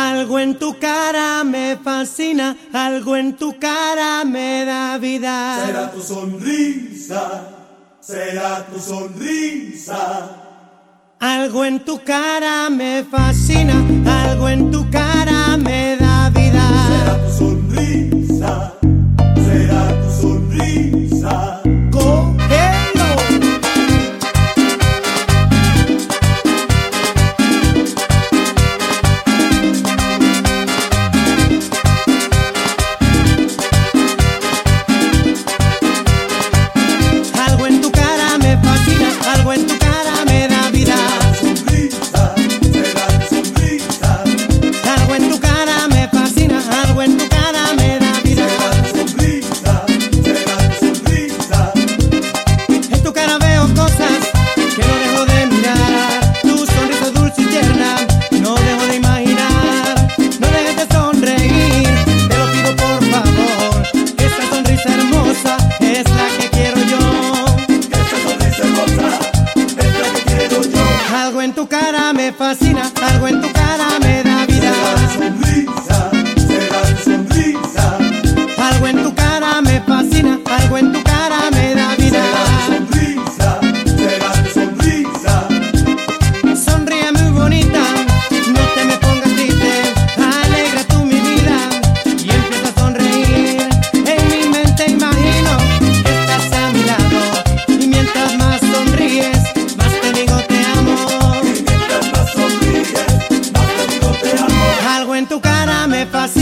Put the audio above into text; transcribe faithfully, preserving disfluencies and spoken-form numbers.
Algo en tu cara me fascina, algo en tu cara me da vida. Será tu sonrisa, será tu sonrisa. Algo en tu cara me fascina, algo en tu cara me da vida. Será tu sonrisa, será tu sonrisa. Cógelo. Algo en tu cara me fascina, algo en tu cara me da vida. Sonrisa, será tu sonrisa. Algo en tu cara me fascina, algo en tu cara me da vida. Sonrisa, será tu sonrisa. En tu cara veo cosas que no dejo de mirar. Tu sonrisa dulce y tierna, no dejo de imaginar. No dejes de sonreír, te lo pido por favor. Esa sonrisa hermosa es la que quiero yo. Esa sonrisa hermosa es la que quiero yo. Algo en tu cara me fascina, algo en tu cara me da vida. Sonrisa, será tu sonrisa. Algo en tu cara me fascina, algo en tu cara me da vida. Sonrisa, será tu sonrisa. Sonríe muy bonita, no te me pongas triste. Alegra tú mi vida y empieza a sonreír. En mi mente imagino que estás a mi lado, y mientras más sonríes, más te digo te amo. Y mientras más sonríes, más te digo te amo. Algo en tu cara me fascina.